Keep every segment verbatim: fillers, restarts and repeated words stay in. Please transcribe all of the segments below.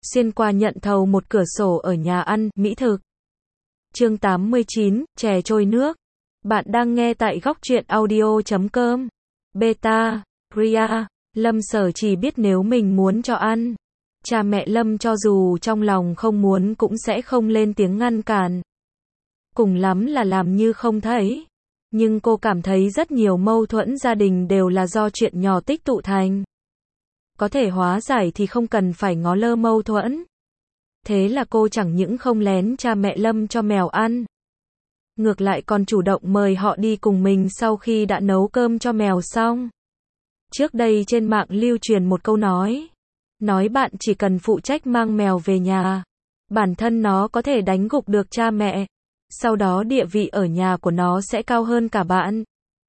xuyên qua nhận thầu một cửa sổ ở nhà ăn, mỹ thực. Chương tám mươi chín, chè trôi nước. Bạn đang nghe tại góc truyện audio chấm com. Beta, Priya, Lâm Sở chỉ biết nếu mình muốn cho ăn. Cha mẹ Lâm cho dù trong lòng không muốn cũng sẽ không lên tiếng ngăn cản. Cùng lắm là làm như không thấy. Nhưng cô cảm thấy rất nhiều mâu thuẫn gia đình đều là do chuyện nhỏ tích tụ thành. Có thể hóa giải thì không cần phải ngó lơ mâu thuẫn. Thế là cô chẳng những không lén cha mẹ Lâm cho mèo ăn. Ngược lại còn chủ động mời họ đi cùng mình sau khi đã nấu cơm cho mèo xong. Trước đây trên mạng lưu truyền một câu nói. Nói bạn chỉ cần phụ trách mang mèo về nhà. Bản thân nó có thể đánh gục được cha mẹ. Sau đó địa vị ở nhà của nó sẽ cao hơn cả bạn.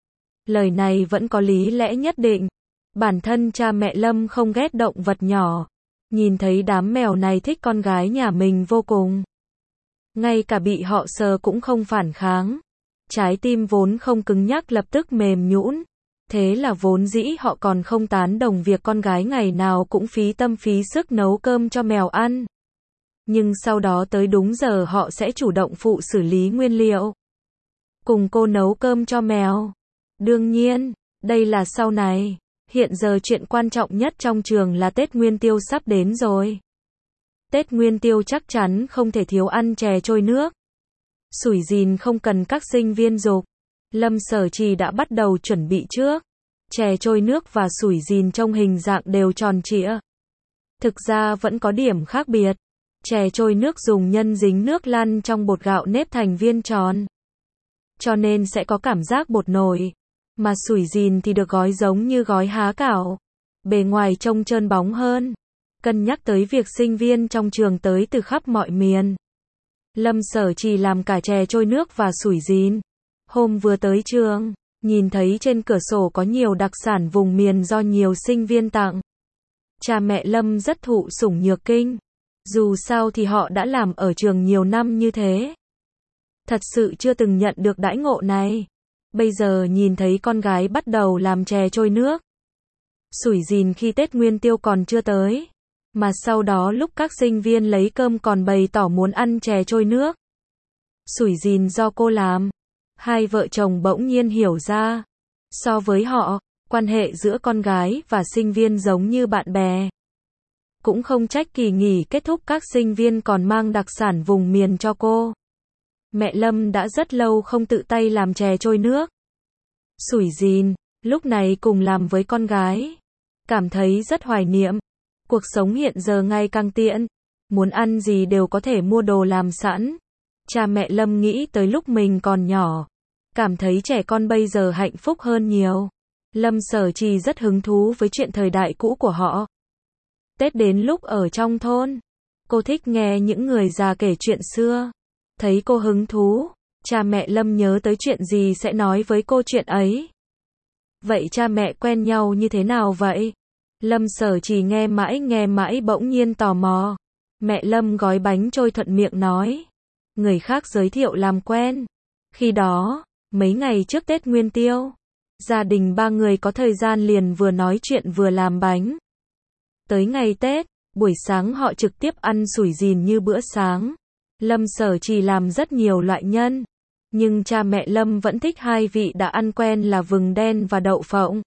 Lời này vẫn có lý lẽ nhất định. Bản thân cha mẹ Lâm không ghét động vật nhỏ. Nhìn thấy đám mèo này thích con gái nhà mình vô cùng. Ngay cả bị họ sờ cũng không phản kháng. Trái tim vốn không cứng nhắc lập tức mềm nhũn. Thế là vốn dĩ họ còn không tán đồng việc con gái ngày nào cũng phí tâm phí sức nấu cơm cho mèo ăn. Nhưng sau đó tới đúng giờ họ sẽ chủ động phụ xử lý nguyên liệu. Cùng cô nấu cơm cho mèo. Đương nhiên, đây là sau này. Hiện giờ chuyện quan trọng nhất trong trường là Tết Nguyên Tiêu sắp đến rồi. Tết Nguyên Tiêu chắc chắn không thể thiếu ăn chè trôi nước. Sủi gìn không cần các sinh viên dục. Lâm Sở Trì đã bắt đầu chuẩn bị trước. Chè trôi nước và sủi gìn trong hình dạng đều tròn trịa. Thực ra vẫn có điểm khác biệt. Chè trôi nước dùng nhân dính nước lăn trong bột gạo nếp thành viên tròn. Cho nên sẽ có cảm giác bột nổi. Mà sủi gìn thì được gói giống như gói há cảo. Bề ngoài trông trơn bóng hơn. Cân nhắc tới việc sinh viên trong trường tới từ khắp mọi miền. Lâm Sở Trì làm cả chè trôi nước và sủi gìn. Hôm vừa tới trường, nhìn thấy trên cửa sổ có nhiều đặc sản vùng miền do nhiều sinh viên tặng. Cha mẹ Lâm rất thụ sủng nhược kinh. Dù sao thì họ đã làm ở trường nhiều năm như thế. Thật sự chưa từng nhận được đãi ngộ này. Bây giờ nhìn thấy con gái bắt đầu làm chè trôi nước. Sủi gìn khi Tết Nguyên Tiêu còn chưa tới. Mà sau đó lúc các sinh viên lấy cơm còn bày tỏ muốn ăn chè trôi nước. Sủi gìn do cô làm. Hai vợ chồng bỗng nhiên hiểu ra. So với họ, quan hệ giữa con gái và sinh viên giống như bạn bè. Cũng không trách kỳ nghỉ kết thúc các sinh viên còn mang đặc sản vùng miền cho cô. Mẹ Lâm đã rất lâu không tự tay làm chè trôi nước. Sủi gìn, lúc này cùng làm với con gái. Cảm thấy rất hoài niệm. Cuộc sống hiện giờ ngày càng tiện. Muốn ăn gì đều có thể mua đồ làm sẵn. Cha mẹ Lâm nghĩ tới lúc mình còn nhỏ. Cảm thấy trẻ con bây giờ hạnh phúc hơn nhiều. Lâm Sở Trì rất hứng thú với chuyện thời đại cũ của họ. Tết đến lúc ở trong thôn. Cô thích nghe những người già kể chuyện xưa. Thấy cô hứng thú, cha mẹ Lâm nhớ tới chuyện gì sẽ nói với cô chuyện ấy. Vậy cha mẹ quen nhau như thế nào vậy? Lâm Sở Trì nghe mãi nghe mãi bỗng nhiên tò mò. Mẹ Lâm gói bánh trôi thuận miệng nói. Người khác giới thiệu làm quen. Khi đó, mấy ngày trước Tết Nguyên Tiêu, gia đình ba người có thời gian liền vừa nói chuyện vừa làm bánh. Tới ngày Tết, buổi sáng họ trực tiếp ăn sủi gìn như bữa sáng. Lâm Sở Trì làm rất nhiều loại nhân. Nhưng cha mẹ Lâm vẫn thích hai vị đã ăn quen là vừng đen và đậu phộng.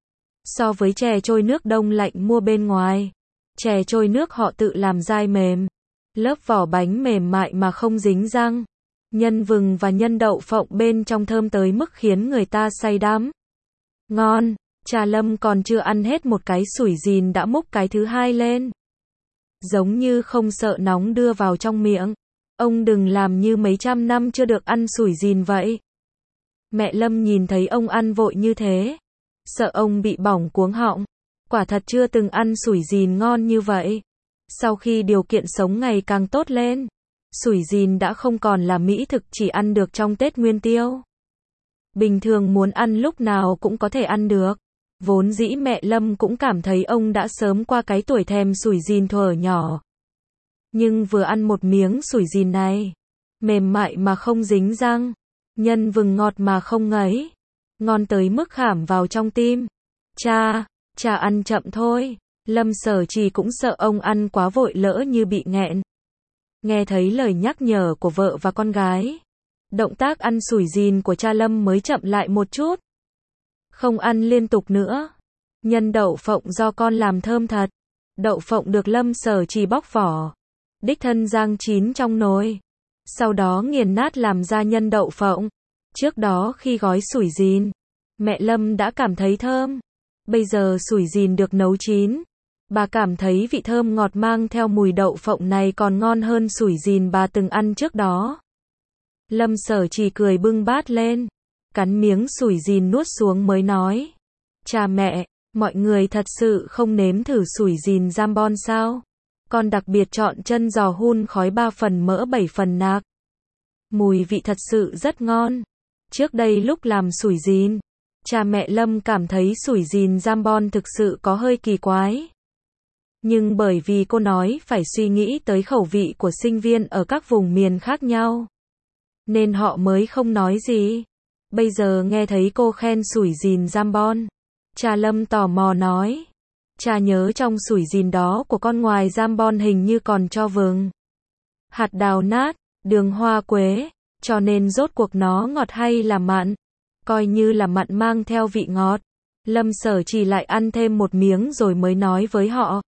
So với chè trôi nước đông lạnh mua bên ngoài, chè trôi nước họ tự làm dai mềm. Lớp vỏ bánh mềm mại mà không dính răng. Nhân vừng và nhân đậu phộng bên trong thơm tới mức khiến người ta say đắm. Ngon, cha Lâm còn chưa ăn hết một cái sủi gìn đã múc cái thứ hai lên. Giống như không sợ nóng đưa vào trong miệng. Ông đừng làm như mấy trăm năm chưa được ăn sủi gìn vậy. Mẹ Lâm nhìn thấy ông ăn vội như thế. Sợ ông bị bỏng cuống họng. Quả thật chưa từng ăn sủi gìn ngon như vậy. Sau khi điều kiện sống ngày càng tốt lên, sủi gìn đã không còn là mỹ thực chỉ ăn được trong Tết Nguyên Tiêu. Bình thường muốn ăn lúc nào cũng có thể ăn được. Vốn dĩ mẹ Lâm cũng cảm thấy ông đã sớm qua cái tuổi thèm sủi gìn thuở nhỏ. Nhưng vừa ăn một miếng sủi gìn này, mềm mại mà không dính răng, nhân vừng ngọt mà không ngấy, ngon tới mức khảm vào trong tim. Cha, cha ăn chậm thôi, Lâm Sở Trì cũng sợ ông ăn quá vội lỡ như bị nghẹn. Nghe thấy lời nhắc nhở của vợ và con gái, động tác ăn sủi gìn của cha Lâm mới chậm lại một chút. Không ăn liên tục nữa. Nhân đậu phộng do con làm thơm thật. Đậu phộng được Lâm Sở Trì bóc vỏ, đích thân rang chín trong nồi, sau đó nghiền nát làm ra nhân đậu phộng. Trước đó khi gói sủi gìn, mẹ Lâm đã cảm thấy thơm. Bây giờ sủi gìn được nấu chín, bà cảm thấy vị thơm ngọt mang theo mùi đậu phộng này còn ngon hơn sủi gìn bà từng ăn trước đó. Lâm Sở Trì cười bưng bát lên, cắn miếng sủi gìn nuốt xuống mới nói: Cha mẹ, mọi người thật sự không nếm thử sủi gìn jambon sao? Con đặc biệt chọn chân giò hun khói ba phần mỡ bảy phần nạc. Mùi vị thật sự rất ngon. Trước đây lúc làm sủi gìn, cha mẹ Lâm cảm thấy sủi gìn jambon thực sự có hơi kỳ quái. Nhưng bởi vì cô nói phải suy nghĩ tới khẩu vị của sinh viên ở các vùng miền khác nhau, nên họ mới không nói gì. Bây giờ nghe thấy cô khen sủi gìn jambon, cha Lâm tò mò nói: Cha nhớ trong sủi gìn đó của con ngoài jambon hình như còn cho vừng, hạt đào nát, đường hoa quế, cho nên rốt cuộc nó ngọt hay là mặn? Coi như là mặn mang theo vị ngọt. Lâm Sở Trì lại ăn thêm một miếng rồi mới nói với họ.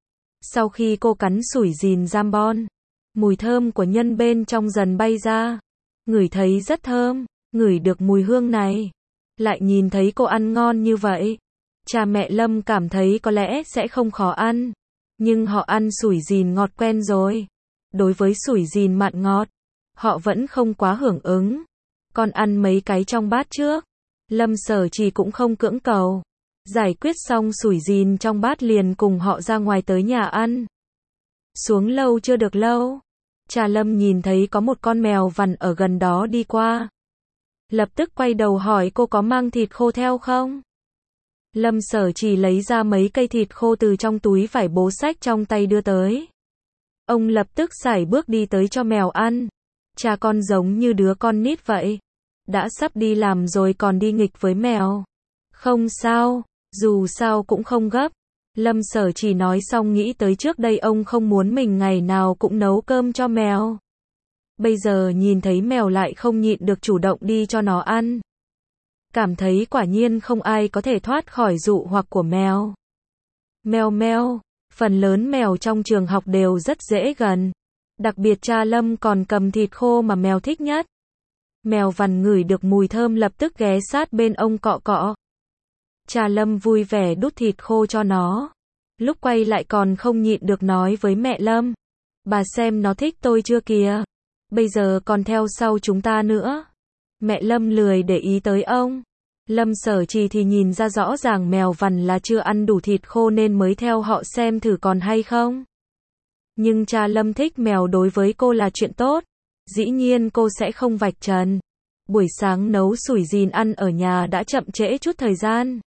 Sau khi cô cắn sủi gìn jambon, mùi thơm của nhân bên trong dần bay ra. Ngửi thấy rất thơm, ngửi được mùi hương này, lại nhìn thấy cô ăn ngon như vậy. Cha mẹ Lâm cảm thấy có lẽ sẽ không khó ăn, nhưng họ ăn sủi gìn ngọt quen rồi. Đối với sủi gìn mặn ngọt, họ vẫn không quá hưởng ứng. Con ăn mấy cái trong bát trước. Lâm Sở Trì cũng không cưỡng cầu. Giải quyết xong sủi gìn trong bát liền cùng họ ra ngoài tới nhà ăn. Xuống lâu chưa được lâu, cha Lâm nhìn thấy có một con mèo vằn ở gần đó đi qua. Lập tức quay đầu hỏi cô có mang thịt khô theo không? Lâm Sở Trì lấy ra mấy cây thịt khô từ trong túi vải bố xách trong tay đưa tới. Ông lập tức sải bước đi tới cho mèo ăn. Cha con giống như đứa con nít vậy. Đã sắp đi làm rồi còn đi nghịch với mèo. Không sao, dù sao cũng không gấp. Lâm Sở Trì nói xong nghĩ tới trước đây ông không muốn mình ngày nào cũng nấu cơm cho mèo. Bây giờ nhìn thấy mèo lại không nhịn được chủ động đi cho nó ăn. Cảm thấy quả nhiên không ai có thể thoát khỏi dụ hoặc của mèo. Mèo mèo, phần lớn mèo trong trường học đều rất dễ gần. Đặc biệt cha Lâm còn cầm thịt khô mà mèo thích nhất. Mèo vằn ngửi được mùi thơm lập tức ghé sát bên ông cọ cọ. Cha Lâm vui vẻ đút thịt khô cho nó. Lúc quay lại còn không nhịn được nói với mẹ Lâm: Bà xem nó thích tôi chưa kìa. Bây giờ còn theo sau chúng ta nữa. Mẹ Lâm lười để ý tới ông. Lâm Sở Trì thì nhìn ra rõ ràng mèo vằn là chưa ăn đủ thịt khô nên mới theo họ xem thử còn hay không. Nhưng cha Lâm thích mèo đối với cô là chuyện tốt. Dĩ nhiên cô sẽ không vạch trần. Buổi sáng nấu sủi gìn ăn ở nhà đã chậm trễ chút thời gian.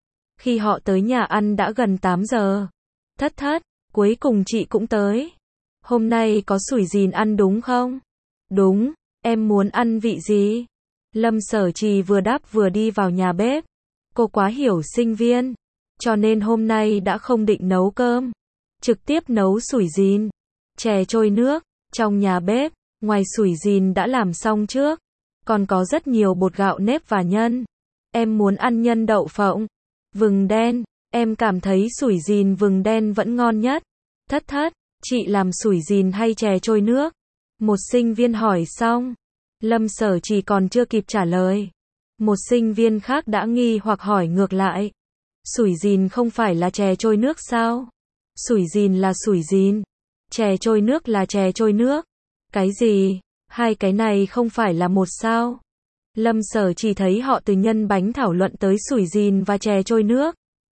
Khi họ tới nhà ăn đã gần tám giờ. Thất thất, cuối cùng chị cũng tới. Hôm nay có sủi gìn ăn đúng không? Đúng, em muốn ăn vị gì? Lâm Sở Trì vừa đáp vừa đi vào nhà bếp. Cô quá hiểu sinh viên, cho nên hôm nay đã không định nấu cơm. Trực tiếp nấu sủi gìn, chè trôi nước. Trong nhà bếp, ngoài sủi gìn đã làm xong trước, còn có rất nhiều bột gạo nếp và nhân. Em muốn ăn nhân đậu phộng, vừng đen, em cảm thấy sủi gìn vừng đen vẫn ngon nhất. Thất thất, chị làm sủi gìn hay chè trôi nước? Một sinh viên hỏi xong. Lâm Sở Trì còn chưa kịp trả lời. Một sinh viên khác đã nghi hoặc hỏi ngược lại. Sủi gìn không phải là chè trôi nước sao? Sủi gìn là sủi gìn, chè trôi nước là chè trôi nước. Cái gì? Hai cái này không phải là một sao? Lâm Sở Trì thấy họ từ nhân bánh thảo luận tới sủi gìn và chè trôi nước.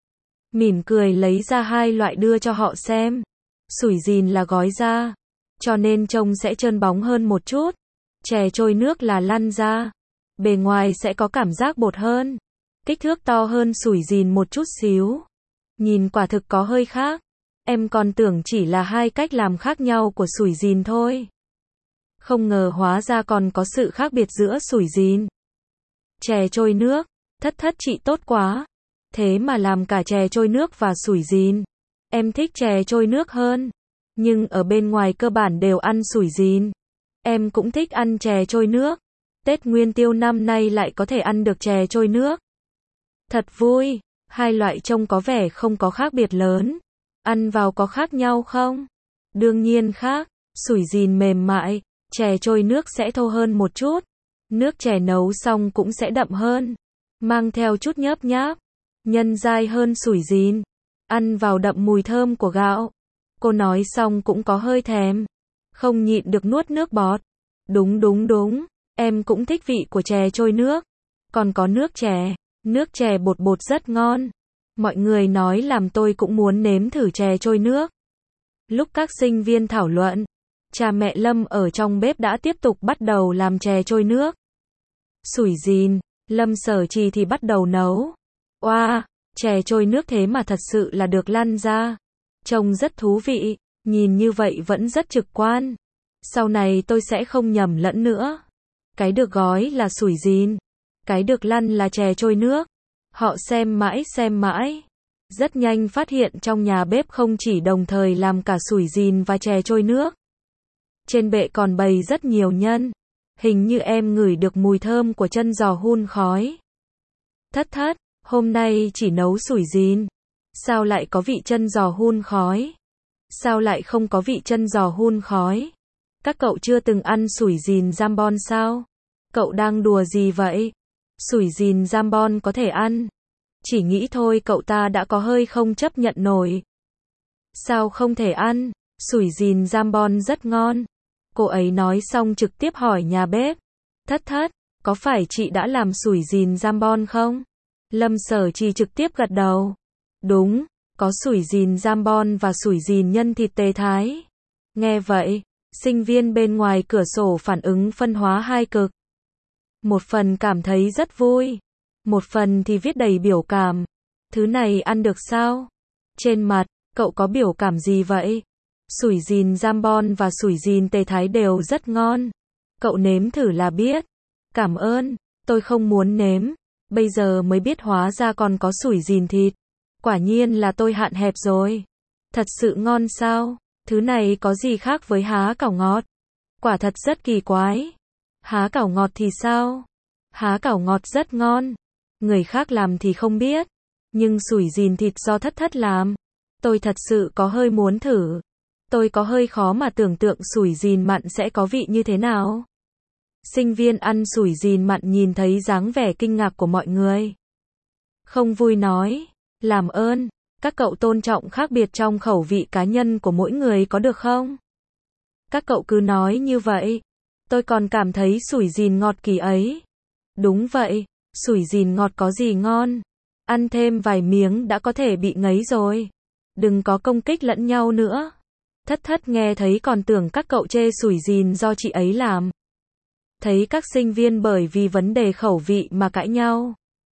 Mỉm cười lấy ra hai loại đưa cho họ xem. Sủi gìn là gói ra, cho nên trông sẽ trơn bóng hơn một chút. Chè trôi nước là lăn ra, bề ngoài sẽ có cảm giác bột hơn. Kích thước to hơn sủi gìn một chút xíu. Nhìn quả thực có hơi khác. Em còn tưởng chỉ là hai cách làm khác nhau của sủi gìn thôi. Không ngờ hóa ra còn có sự khác biệt giữa sủi gìn, chè trôi nước. Thất thất chị tốt quá. Thế mà làm cả chè trôi nước và sủi gìn. Em thích chè trôi nước hơn. Nhưng ở bên ngoài cơ bản đều ăn sủi gìn. Em cũng thích ăn chè trôi nước. Tết Nguyên Tiêu năm nay lại có thể ăn được chè trôi nước. Thật vui. Hai loại trông có vẻ không có khác biệt lớn. Ăn vào có khác nhau không? Đương nhiên khác. Sủi gìn mềm mại, chè trôi nước sẽ thô hơn một chút. Nước chè nấu xong cũng sẽ đậm hơn. Mang theo chút nhớp nháp. Nhân dai hơn sủi gìn. Ăn vào đậm mùi thơm của gạo. Cô nói xong cũng có hơi thèm. Không nhịn được nuốt nước bọt. Đúng đúng đúng. Em cũng thích vị của chè trôi nước. Còn có nước chè. Nước chè bột bột rất ngon. Mọi người nói làm tôi cũng muốn nếm thử chè trôi nước. Lúc các sinh viên thảo luận, cha mẹ Lâm ở trong bếp đã tiếp tục bắt đầu làm chè trôi nước. Sủi gìn, Lâm Sở Trì thì bắt đầu nấu. Oa, wow, chè trôi nước thế mà thật sự là được lăn ra. Trông rất thú vị, nhìn như vậy vẫn rất trực quan. Sau này tôi sẽ không nhầm lẫn nữa. Cái được gói là sủi gìn, cái được lăn là chè trôi nước. Họ xem mãi xem mãi. Rất nhanh phát hiện trong nhà bếp không chỉ đồng thời làm cả sủi gìn và chè trôi nước. Trên bệ còn bày rất nhiều nhân. Hình như em ngửi được mùi thơm của chân giò hun khói. Thất thất, hôm nay chỉ nấu sủi gìn. Sao lại có vị chân giò hun khói? Sao lại không có vị chân giò hun khói? Các cậu chưa từng ăn sủi gìn jambon sao? Cậu đang đùa gì vậy? Sủi gìn jambon có thể ăn. Chỉ nghĩ thôi cậu ta đã có hơi không chấp nhận nổi. Sao không thể ăn? Sủi gìn jambon rất ngon. Cô ấy nói xong trực tiếp hỏi nhà bếp. Thất thất, có phải chị đã làm sủi gìn jambon không? Lâm Sở Trì trực tiếp gật đầu. Đúng, có sủi gìn jambon và sủi gìn nhân thịt tê thái. Nghe vậy, sinh viên bên ngoài cửa sổ phản ứng phân hóa hai cực. Một phần cảm thấy rất vui. Một phần thì viết đầy biểu cảm. Thứ này ăn được sao? Trên mặt, cậu có biểu cảm gì vậy? Sủi gìn jambon và sủi gìn tê thái đều rất ngon. Cậu nếm thử là biết. Cảm ơn, tôi không muốn nếm. Bây giờ mới biết hóa ra còn có sủi gìn thịt. Quả nhiên là tôi hạn hẹp rồi. Thật sự ngon sao? Thứ này có gì khác với há cảo ngọt? Quả thật rất kỳ quái. Há cảo ngọt thì sao? Há cảo ngọt rất ngon. Người khác làm thì không biết. Nhưng sủi gìn thịt do thất thất làm. Tôi thật sự có hơi muốn thử. Tôi có hơi khó mà tưởng tượng sủi gìn mặn sẽ có vị như thế nào. Sinh viên ăn sủi gìn mặn nhìn thấy dáng vẻ kinh ngạc của mọi người. Không vui nói. Làm ơn, các cậu tôn trọng khác biệt trong khẩu vị cá nhân của mỗi người có được không? Các cậu cứ nói như vậy. Tôi còn cảm thấy sủi gìn ngọt kỳ ấy. Đúng vậy, sủi gìn ngọt có gì ngon. Ăn thêm vài miếng đã có thể bị ngấy rồi. Đừng có công kích lẫn nhau nữa. Thất thất nghe thấy còn tưởng các cậu chê sủi gìn do chị ấy làm. Thấy các sinh viên bởi vì vấn đề khẩu vị mà cãi nhau.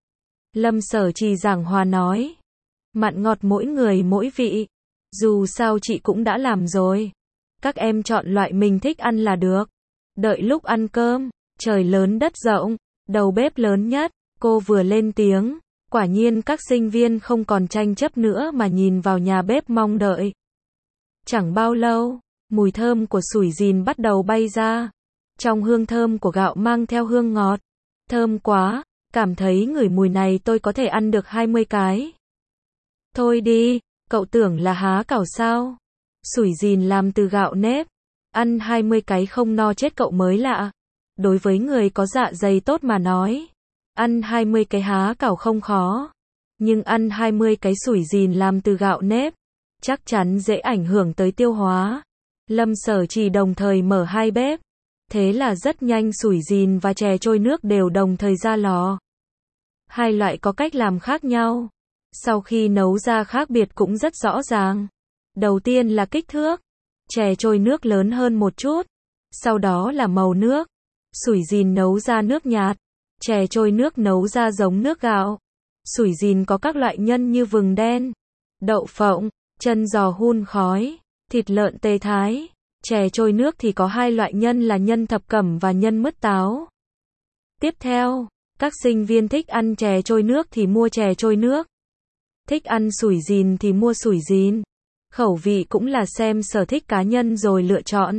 Lâm Sở Trì giảng hòa nói. Mặn ngọt mỗi người mỗi vị. Dù sao chị cũng đã làm rồi. Các em chọn loại mình thích ăn là được. Đợi lúc ăn cơm, trời lớn đất rộng, đầu bếp lớn nhất, cô vừa lên tiếng. Quả nhiên các sinh viên không còn tranh chấp nữa mà nhìn vào nhà bếp mong đợi. Chẳng bao lâu, mùi thơm của sủi gìn bắt đầu bay ra. Trong hương thơm của gạo mang theo hương ngọt. Thơm quá, cảm thấy ngửi mùi này tôi có thể ăn được hai mươi cái. Thôi đi, cậu tưởng là há cảo sao? Sủi gìn làm từ gạo nếp. Ăn hai mươi cái không no chết cậu mới lạ. Đối với người có dạ dày tốt mà nói. Ăn hai mươi cái há cảo không khó. Nhưng ăn hai mươi cái sủi gìn làm từ gạo nếp. Chắc chắn dễ ảnh hưởng tới tiêu hóa. Lâm Sở Trì đồng thời mở hai bếp. Thế là rất nhanh sủi gìn và chè trôi nước đều đồng thời ra lò. Hai loại có cách làm khác nhau. Sau khi nấu ra khác biệt cũng rất rõ ràng. Đầu tiên là kích thước. Chè trôi nước lớn hơn một chút. Sau đó là màu nước. Sủi gìn nấu ra nước nhạt. Chè trôi nước nấu ra giống nước gạo. Sủi gìn có các loại nhân như vừng đen, đậu phộng, chân giò hun khói, thịt lợn tê thái. Chè trôi nước thì có hai loại nhân là nhân thập cẩm và nhân mứt táo. Tiếp theo, các sinh viên thích ăn chè trôi nước thì mua chè trôi nước. Thích ăn sủi gìn thì mua sủi gìn. Khẩu vị cũng là xem sở thích cá nhân rồi lựa chọn.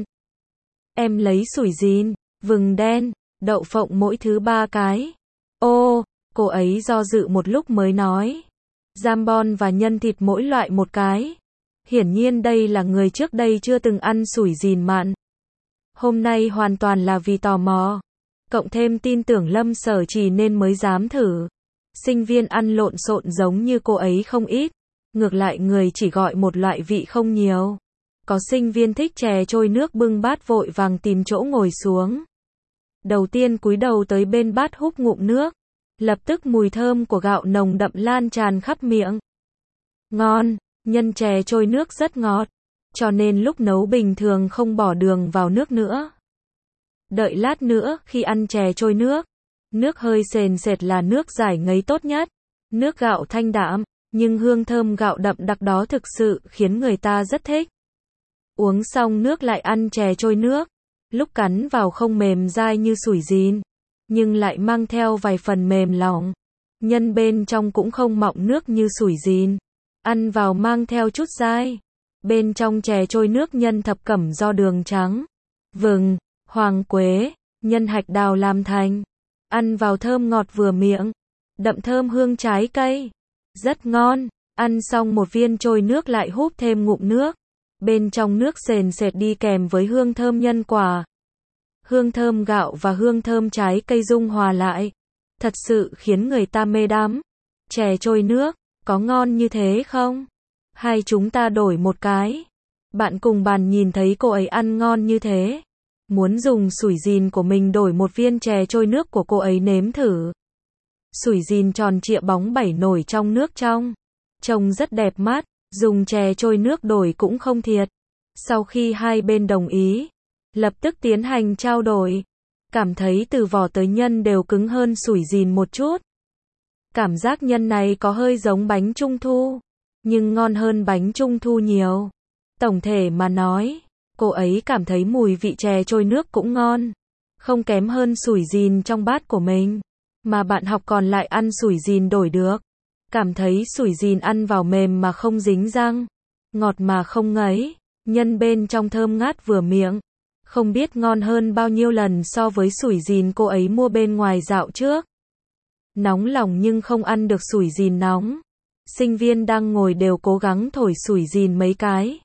Em lấy sủi gìn, vừng đen, đậu phộng mỗi thứ ba cái. Ô, cô ấy do dự một lúc mới nói. Jambon và nhân thịt mỗi loại một cái. Hiển nhiên đây là người trước đây chưa từng ăn sủi gìn mặn. Hôm nay hoàn toàn là vì tò mò. Cộng thêm tin tưởng Lâm Sở Trì nên mới dám thử. Sinh viên ăn lộn xộn giống như cô ấy không ít. Ngược lại người chỉ gọi một loại vị không nhiều. Có sinh viên thích chè trôi nước bưng bát vội vàng tìm chỗ ngồi xuống. Đầu tiên cúi đầu tới bên bát húp ngụm nước. Lập tức mùi thơm của gạo nồng đậm lan tràn khắp miệng. Ngon, nhân chè trôi nước rất ngọt. Cho nên lúc nấu bình thường không bỏ đường vào nước nữa. Đợi lát nữa khi ăn chè trôi nước. Nước hơi sền sệt là nước giải ngấy tốt nhất. Nước gạo thanh đạm, nhưng hương thơm gạo đậm đặc đó thực sự khiến người ta rất thích. Uống xong nước lại ăn chè trôi nước. Lúc cắn vào không mềm dai như sủi gìn, nhưng lại mang theo vài phần mềm lòng. Nhân bên trong cũng không mọng nước như sủi gìn. Ăn vào mang theo chút dai. Bên trong chè trôi nước nhân thập cẩm do đường trắng, vừng, hoàng quế, nhân hạch đào làm thành. Ăn vào thơm ngọt vừa miệng, đậm thơm hương trái cây. Rất ngon. Ăn xong một viên trôi nước lại húp thêm ngụm nước. Bên trong nước sền sệt đi kèm với hương thơm nhân quả. Hương thơm gạo và hương thơm trái cây dung hòa lại. Thật sự khiến người ta mê đắm. Chè trôi nước, có ngon như thế không? Hay chúng ta đổi một cái? Bạn cùng bàn nhìn thấy cô ấy ăn ngon như thế. Muốn dùng sủi gìn của mình đổi một viên chè trôi nước của cô ấy nếm thử. Sủi gìn tròn trịa bóng bẩy nổi trong nước trong. Trông rất đẹp mắt, dùng chè trôi nước đổi cũng không thiệt. Sau khi hai bên đồng ý, lập tức tiến hành trao đổi. Cảm thấy từ vỏ tới nhân đều cứng hơn sủi gìn một chút. Cảm giác nhân này có hơi giống bánh trung thu, nhưng ngon hơn bánh trung thu nhiều. Tổng thể mà nói, cô ấy cảm thấy mùi vị chè trôi nước cũng ngon. Không kém hơn sủi gìn trong bát của mình. Mà bạn học còn lại ăn sủi gìn đổi được. Cảm thấy sủi gìn ăn vào mềm mà không dính răng. Ngọt mà không ngấy. Nhân bên trong thơm ngát vừa miệng. Không biết ngon hơn bao nhiêu lần so với sủi gìn cô ấy mua bên ngoài dạo trước. Nóng lòng nhưng không ăn được sủi gìn nóng. Sinh viên đang ngồi đều cố gắng thổi sủi gìn mấy cái.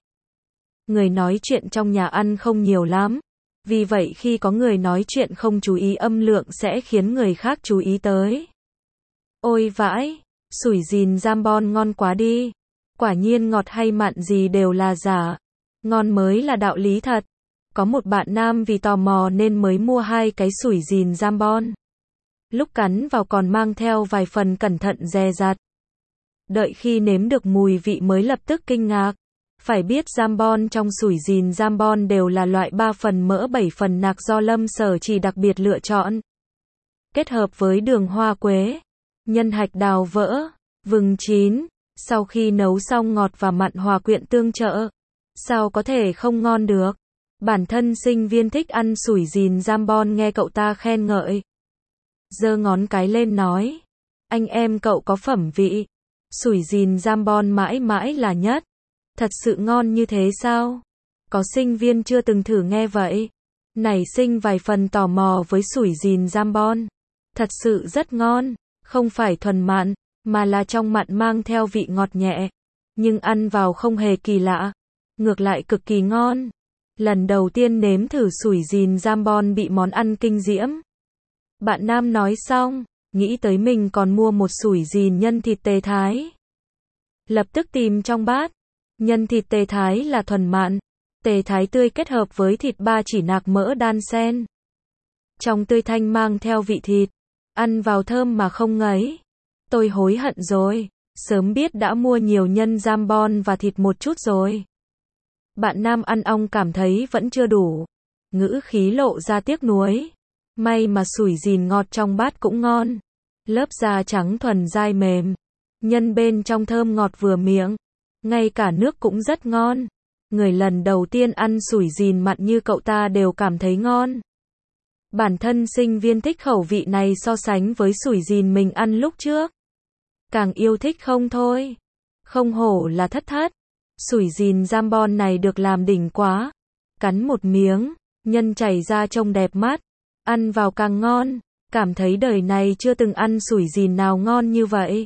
Người nói chuyện trong nhà ăn không nhiều lắm. Vì vậy khi có người nói chuyện không chú ý âm lượng sẽ khiến người khác chú ý tới. Ôi vãi, sủi gìn Jambon ngon quá đi. Quả nhiên ngọt hay mặn gì đều là giả. Ngon mới là đạo lý thật. Có một bạn nam vì tò mò nên mới mua hai cái sủi gìn Jambon. Lúc cắn vào còn mang theo vài phần cẩn thận dè dặt. Đợi khi nếm được mùi vị mới lập tức kinh ngạc. Phải biết Jambon trong sủi gìn Jambon đều là loại ba phần mỡ bảy phần nạc do Lâm Sở Trì đặc biệt lựa chọn. Kết hợp với đường hoa quế, nhân hạch đào vỡ, vừng chín, sau khi nấu xong ngọt và mặn hòa quyện tương trợ. Sao có thể không ngon được? Bản thân sinh viên thích ăn sủi gìn Jambon nghe cậu ta khen ngợi. Giơ ngón cái lên nói. Anh em cậu có phẩm vị. Sủi gìn Jambon mãi mãi là nhất. Thật sự ngon như thế sao? Có sinh viên chưa từng thử nghe vậy. Nảy sinh vài phần tò mò với sủi gìn Jambon. Thật sự rất ngon. Không phải thuần mặn, mà là trong mặn mang theo vị ngọt nhẹ. Nhưng ăn vào không hề kỳ lạ. Ngược lại cực kỳ ngon. Lần đầu tiên nếm thử sủi gìn Jambon bị món ăn kinh diễm. Bạn nam nói xong, nghĩ tới mình còn mua một sủi gìn nhân thịt tê thái. Lập tức tìm trong bát. Nhân thịt tê thái là thuần mặn. Tê thái tươi kết hợp với thịt ba chỉ nạc mỡ đan xen. Trong tươi thanh mang theo vị thịt. Ăn vào thơm mà không ngấy. Tôi hối hận rồi. Sớm biết đã mua nhiều nhân Jambon và thịt một chút rồi. Bạn nam ăn ong cảm thấy vẫn chưa đủ. Ngữ khí lộ ra tiếc nuối. May mà sủi gìn ngọt trong bát cũng ngon. Lớp da trắng thuần dai mềm. Nhân bên trong thơm ngọt vừa miệng. Ngay cả nước cũng rất ngon. Người lần đầu tiên ăn sủi gìn mặn như cậu ta đều cảm thấy ngon. Bản thân sinh viên thích khẩu vị này so sánh với sủi gìn mình ăn lúc trước. Càng yêu thích không thôi. Không hổ là thất thất. Sủi gìn jambon này được làm đỉnh quá. Cắn một miếng, nhân chảy ra trông đẹp mắt. Ăn vào càng ngon. Cảm thấy đời này chưa từng ăn sủi gìn nào ngon như vậy.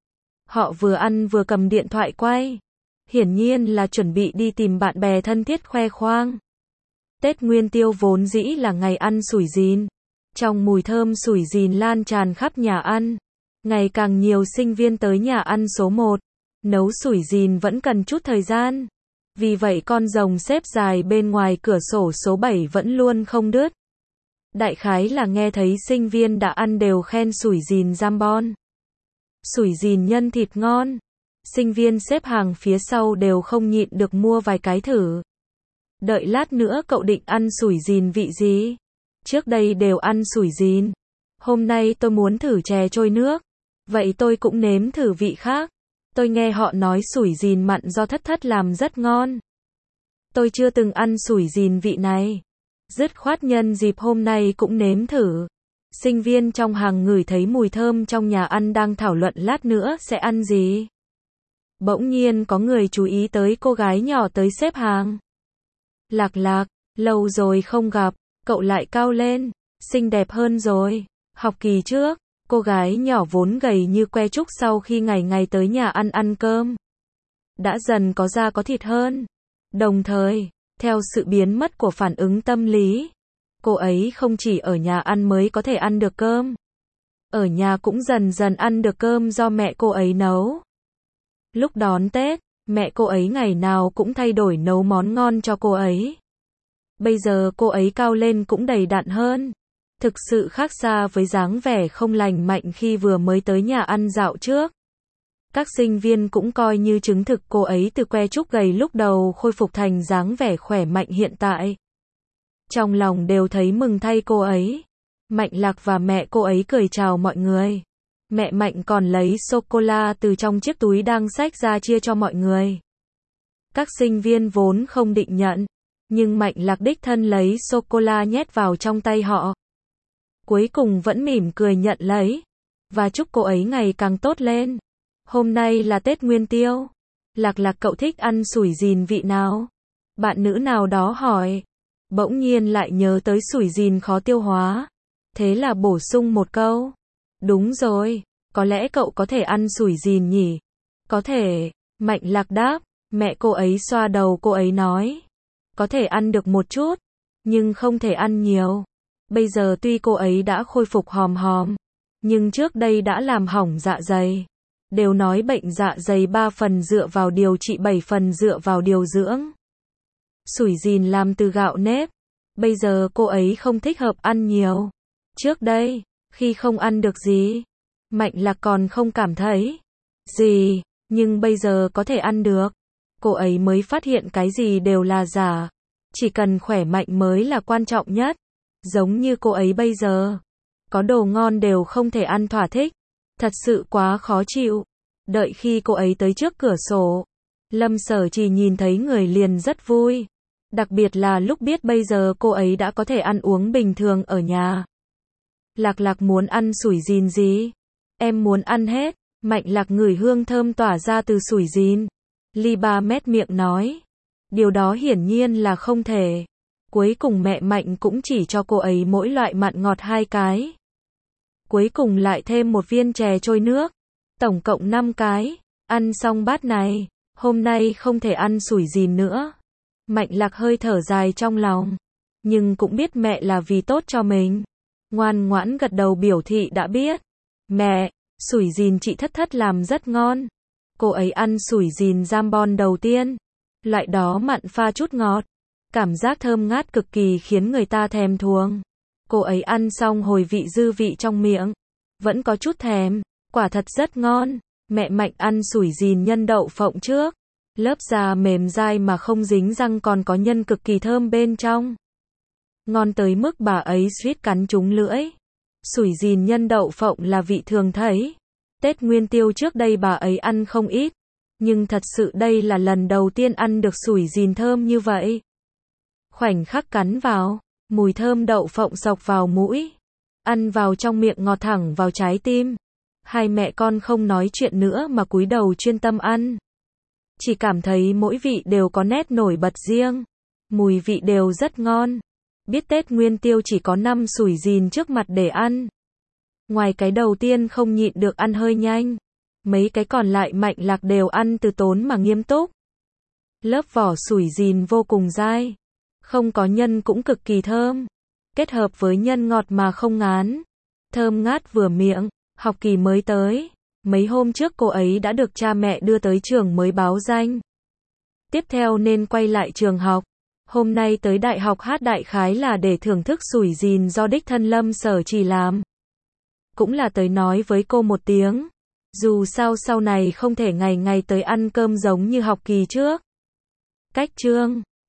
Họ vừa ăn vừa cầm điện thoại quay. Hiển nhiên là chuẩn bị đi tìm bạn bè thân thiết khoe khoang. Tết Nguyên Tiêu vốn dĩ là ngày ăn sủi gìn. Trong mùi thơm sủi gìn lan tràn khắp nhà ăn. Ngày càng nhiều sinh viên tới nhà ăn số một. Nấu sủi gìn vẫn cần chút thời gian. Vì vậy con rồng xếp dài bên ngoài cửa sổ số bảy vẫn luôn không đứt. Đại khái là nghe thấy sinh viên đã ăn đều khen sủi gìn jambon. Sủi gìn nhân thịt ngon. Sinh viên xếp hàng phía sau đều không nhịn được mua vài cái thử. Đợi lát nữa cậu định ăn sủi gìn vị gì? Trước đây đều ăn sủi gìn. Hôm nay tôi muốn thử chè trôi nước. Vậy tôi cũng nếm thử vị khác. Tôi nghe họ nói sủi gìn mặn do thất thất làm rất ngon. Tôi chưa từng ăn sủi gìn vị này. Dứt khoát nhân dịp hôm nay cũng nếm thử. Sinh viên trong hàng ngửi thấy mùi thơm trong nhà ăn đang thảo luận lát nữa sẽ ăn gì. Bỗng nhiên có người chú ý tới cô gái nhỏ tới xếp hàng. Lạc Lạc, lâu rồi không gặp, cậu lại cao lên, xinh đẹp hơn rồi. Học kỳ trước, cô gái nhỏ vốn gầy như que trúc sau khi ngày ngày tới nhà ăn ăn cơm. Đã dần có da có thịt hơn. Đồng thời, theo sự biến mất của phản ứng tâm lý, cô ấy không chỉ ở nhà ăn mới có thể ăn được cơm. Ở nhà cũng dần dần ăn được cơm do mẹ cô ấy nấu. Lúc đón Tết, mẹ cô ấy ngày nào cũng thay đổi nấu món ngon cho cô ấy. Bây giờ cô ấy cao lên cũng đầy đặn hơn. Thực sự khác xa với dáng vẻ không lành mạnh khi vừa mới tới nhà ăn dạo trước. Các sinh viên cũng coi như chứng thực cô ấy từ que trúc gầy lúc đầu khôi phục thành dáng vẻ khỏe mạnh hiện tại. Trong lòng đều thấy mừng thay cô ấy. Mạnh Lạc và mẹ cô ấy cười chào mọi người. Mẹ Mạnh còn lấy sô-cô-la từ trong chiếc túi đang xách ra chia cho mọi người. Các sinh viên vốn không định nhận, nhưng Mạnh Lạc đích thân lấy sô-cô-la nhét vào trong tay họ. Cuối cùng vẫn mỉm cười nhận lấy, và chúc cô ấy ngày càng tốt lên. Hôm nay là Tết Nguyên Tiêu. Lạc Lạc cậu thích ăn sủi gìn vị nào? Bạn nữ nào đó hỏi. Bỗng nhiên lại nhớ tới sủi gìn khó tiêu hóa. Thế là bổ sung một câu. Đúng rồi, có lẽ cậu có thể ăn sủi gìn nhỉ? Có thể, Mạnh Lạc đáp. Mẹ cô ấy xoa đầu cô ấy nói. Có thể ăn được một chút, nhưng không thể ăn nhiều. Bây giờ tuy cô ấy đã khôi phục hòm hòm, nhưng trước đây đã làm hỏng dạ dày. Đều nói bệnh dạ dày ba phần dựa vào điều trị bảy phần dựa vào điều dưỡng. Sủi gìn làm từ gạo nếp. Bây giờ cô ấy không thích hợp ăn nhiều. Trước đây, khi không ăn được gì, Mạnh Lạc còn không cảm thấy gì, nhưng bây giờ có thể ăn được. Cô ấy mới phát hiện cái gì đều là giả. Chỉ cần khỏe mạnh mới là quan trọng nhất. Giống như cô ấy bây giờ. Có đồ ngon đều không thể ăn thỏa thích. Thật sự quá khó chịu. Đợi khi cô ấy tới trước cửa sổ, Lâm Sở chỉ nhìn thấy người liền rất vui. Đặc biệt là lúc biết bây giờ cô ấy đã có thể ăn uống bình thường ở nhà. Lạc Lạc muốn ăn sủi gìn gì? Em muốn ăn hết. Mạnh Lạc ngửi hương thơm tỏa ra từ sủi gìn. Ly Ba mét miệng nói. Điều đó hiển nhiên là không thể. Cuối cùng mẹ Mạnh cũng chỉ cho cô ấy mỗi loại mặn ngọt hai cái. Cuối cùng lại thêm một viên chè trôi nước. Tổng cộng năm cái. Ăn xong bát này, hôm nay không thể ăn sủi gìn nữa. Mạnh Lạc hơi thở dài trong lòng. Nhưng cũng biết mẹ là vì tốt cho mình. Ngoan ngoãn gật đầu biểu thị đã biết. Mẹ, sủi gìn chị Thất Thất làm rất ngon. Cô ấy ăn sủi gìn jambon đầu tiên. Loại đó mặn pha chút ngọt. Cảm giác thơm ngát cực kỳ khiến người ta thèm thuồng. Cô ấy ăn xong hồi vị dư vị trong miệng. Vẫn có chút thèm. Quả thật rất ngon. Mẹ Mạnh ăn sủi gìn nhân đậu phộng trước. Lớp da mềm dai mà không dính răng còn có nhân cực kỳ thơm bên trong. Ngon tới mức bà ấy suýt cắn trúng lưỡi. Sủi gìn nhân đậu phộng là vị thường thấy. Tết Nguyên Tiêu trước đây bà ấy ăn không ít. Nhưng thật sự đây là lần đầu tiên ăn được sủi gìn thơm như vậy. Khoảnh khắc cắn vào, mùi thơm đậu phộng xộc vào mũi. Ăn vào trong miệng ngọt thẳng vào trái tim. Hai mẹ con không nói chuyện nữa mà cúi đầu chuyên tâm ăn. chỉ cảm thấy mỗi vị đều có nét nổi bật riêng. Mùi vị đều rất ngon. Biết Tết Nguyên Tiêu chỉ có năm sủi gìn trước mặt để ăn. Ngoài cái đầu tiên không nhịn được ăn hơi nhanh. Mấy cái còn lại Mạnh Lạc đều ăn từ tốn mà nghiêm túc. Lớp vỏ sủi gìn vô cùng dai. Không có nhân cũng cực kỳ thơm. Kết hợp với nhân ngọt mà không ngán. Thơm ngát vừa miệng. Học kỳ mới tới. Mấy hôm trước cô ấy đã được cha mẹ đưa tới trường mới báo danh. Tiếp theo nên quay lại trường học. Hôm nay tới đại học hát đại khái là để thưởng thức sủi gìn do đích thân Lâm Sở Trì làm. Cũng là tới nói với cô một tiếng. Dù sao sau này không thể ngày ngày tới ăn cơm giống như học kỳ trước. Cách chương